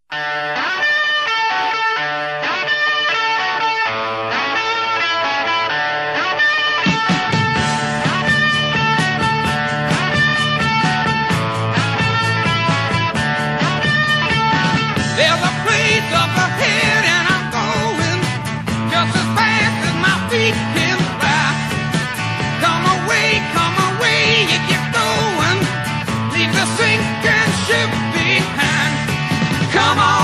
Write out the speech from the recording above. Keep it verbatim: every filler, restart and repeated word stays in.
There's a place up ahead and I'm going just as fast as my feet can fly. Come away, come away, you get going. Leave the sinking ship behind. Come on.